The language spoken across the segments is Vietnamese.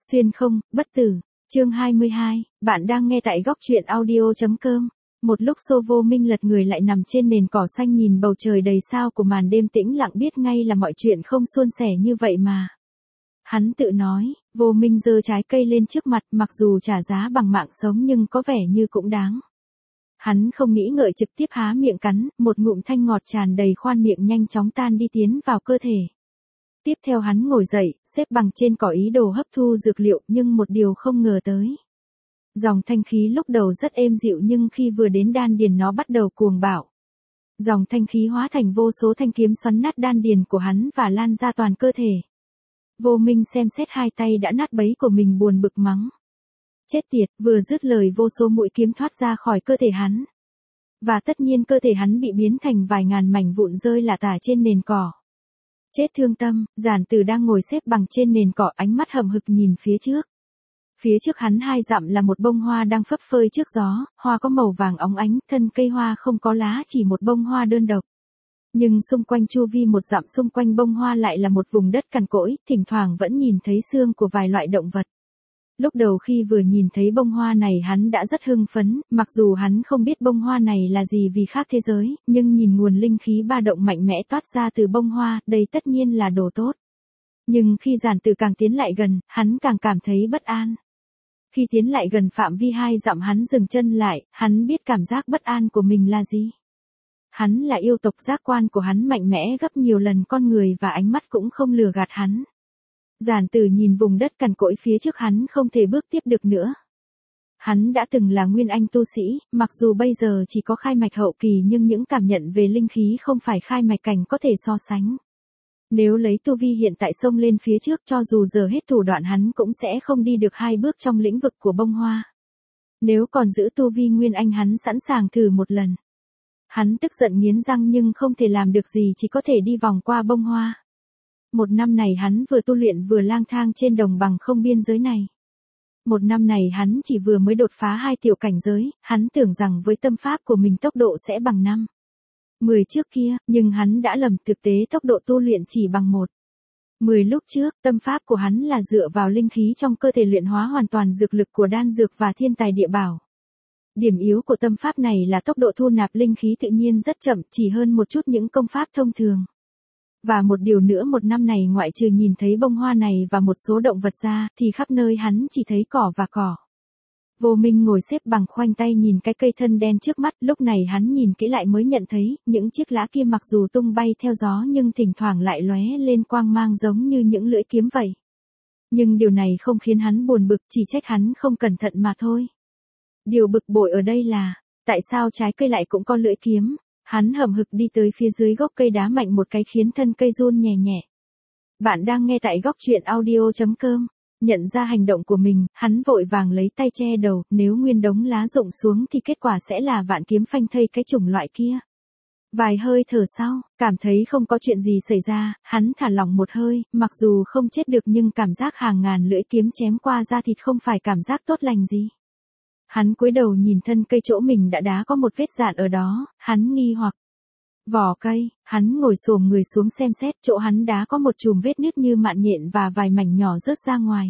Xuyên không, bất tử. Chương 22, bạn đang nghe tại góc truyện audio.com. Một lúc Xô Vô Minh lật người lại nằm trên nền cỏ xanh nhìn bầu trời đầy sao của màn đêm tĩnh lặng biết ngay là mọi chuyện không suôn sẻ như vậy mà. Hắn tự nói, Vô Minh giơ trái cây lên trước mặt mặc dù trả giá bằng mạng sống nhưng có vẻ như cũng đáng. Hắn không nghĩ ngợi trực tiếp há miệng cắn, một ngụm thanh ngọt tràn đầy khoan miệng nhanh chóng tan đi tiến vào cơ thể. Tiếp theo hắn ngồi dậy, xếp bằng trên cỏ ý đồ hấp thu dược liệu nhưng một điều không ngờ tới. Dòng thanh khí lúc đầu rất êm dịu nhưng khi vừa đến đan điền nó bắt đầu cuồng bạo. Dòng thanh khí hóa thành vô số thanh kiếm xoắn nát đan điền của hắn và lan ra toàn cơ thể. Vô Minh xem xét hai tay đã nát bấy của mình buồn bực mắng. Chết tiệt, vừa dứt lời vô số mũi kiếm thoát ra khỏi cơ thể hắn. Và tất nhiên cơ thể hắn bị biến thành vài ngàn mảnh vụn rơi lả tả trên nền cỏ. Chết thương tâm, Giản Tử đang ngồi xếp bằng trên nền cỏ ánh mắt hậm hực nhìn phía trước. Phía trước hắn 2 dặm là một bông hoa đang phấp phới trước gió, hoa có màu vàng óng ánh, thân cây hoa không có lá chỉ một bông hoa đơn độc. Nhưng xung quanh chu vi 1 dặm xung quanh bông hoa lại là một vùng đất cằn cỗi, thỉnh thoảng vẫn nhìn thấy xương của vài loại động vật. Lúc đầu khi vừa nhìn thấy bông hoa này hắn đã rất hưng phấn, mặc dù hắn không biết bông hoa này là gì vì khác thế giới, nhưng nhìn nguồn linh khí ba động mạnh mẽ toát ra từ bông hoa, đây tất nhiên là đồ tốt. Nhưng khi Giản Tử càng tiến lại gần, hắn càng cảm thấy bất an. Khi tiến lại gần phạm vi 2 dặm hắn dừng chân lại, hắn biết cảm giác bất an của mình là gì. Hắn là yêu tộc, giác quan của hắn mạnh mẽ gấp nhiều lần con người và ánh mắt cũng không lừa gạt hắn. Giản Tử nhìn vùng đất cằn cỗi phía trước hắn không thể bước tiếp được nữa. Hắn đã từng là nguyên anh tu sĩ, mặc dù bây giờ chỉ có khai mạch hậu kỳ nhưng những cảm nhận về linh khí không phải khai mạch cảnh có thể so sánh. Nếu lấy tu vi hiện tại xông lên phía trước cho dù giờ hết thủ đoạn hắn cũng sẽ không đi được 2 bước trong lĩnh vực của bông hoa. Nếu còn giữ tu vi nguyên anh hắn sẵn sàng thử một lần. Hắn tức giận nghiến răng nhưng không thể làm được gì chỉ có thể đi vòng qua bông hoa. 1 năm này hắn vừa tu luyện vừa lang thang trên đồng bằng không biên giới này. 1 năm này hắn chỉ vừa mới đột phá 2 tiểu cảnh giới, hắn tưởng rằng với tâm pháp của mình tốc độ sẽ bằng 5, 10 trước kia, nhưng hắn đã lầm, thực tế tốc độ tu luyện chỉ bằng 1, 10 lúc trước, tâm pháp của hắn là dựa vào linh khí trong cơ thể luyện hóa hoàn toàn dược lực của đan dược và thiên tài địa bảo. Điểm yếu của tâm pháp này là tốc độ thu nạp linh khí tự nhiên rất chậm, chỉ hơn một chút những công pháp thông thường. Và một điều nữa 1 năm này ngoại trừ nhìn thấy bông hoa này và một số động vật ra, thì khắp nơi hắn chỉ thấy cỏ và cỏ. Vô Minh ngồi xếp bằng khoanh tay nhìn cái cây thân đen trước mắt, lúc này hắn nhìn kỹ lại mới nhận thấy, những chiếc lá kia mặc dù tung bay theo gió nhưng thỉnh thoảng lại lóe lên quang mang giống như những lưỡi kiếm vậy. Nhưng điều này không khiến hắn buồn bực, chỉ trách hắn không cẩn thận mà thôi. Điều bực bội ở đây là, tại sao trái cây lại cũng có lưỡi kiếm? Hắn hậm hực đi tới phía dưới gốc cây đá mạnh một cái khiến thân cây run nhẹ nhẹ. Bạn đang nghe tại góc truyện audio.com. Nhận ra hành động của mình, hắn vội vàng lấy tay che đầu, nếu nguyên đống lá rụng xuống thì kết quả sẽ là vạn kiếm phanh thây cái chủng loại kia. Vài hơi thở sau, cảm thấy không có chuyện gì xảy ra, hắn thả lỏng một hơi, mặc dù không chết được nhưng cảm giác hàng ngàn lưỡi kiếm chém qua da thịt không phải cảm giác tốt lành gì. Hắn cúi đầu nhìn thân cây chỗ mình đã đá có một vết rạn ở đó, hắn nghi hoặc. Vỏ cây, hắn ngồi xổm người xuống xem xét chỗ hắn đá có một chùm vết nứt như mạn nhện và vài mảnh nhỏ rớt ra ngoài.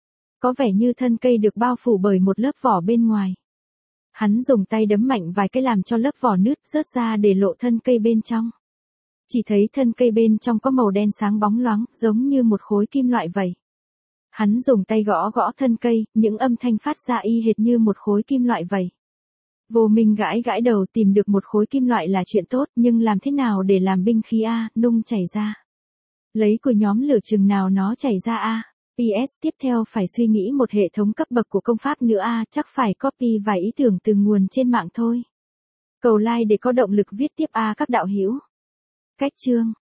Có vẻ như thân cây được bao phủ bởi một lớp vỏ bên ngoài. Hắn dùng tay đấm mạnh vài cái làm cho lớp vỏ nứt rớt ra để lộ thân cây bên trong. Chỉ thấy thân cây bên trong có màu đen sáng bóng loáng, giống như một khối kim loại vậy. Hắn dùng tay gõ gõ thân cây, những âm thanh phát ra y hệt như một khối kim loại vậy. Vô Minh gãi gãi đầu, tìm được một khối kim loại là chuyện tốt, nhưng làm thế nào để làm binh khí a, nung chảy ra. Lấy của nhóm lửa chừng nào nó chảy ra a. PS tiếp theo phải suy nghĩ một hệ thống cấp bậc của công pháp nữa a, chắc phải copy vài ý tưởng từ nguồn trên mạng thôi. Cầu like để có động lực viết tiếp a các đạo hữu. Cách chương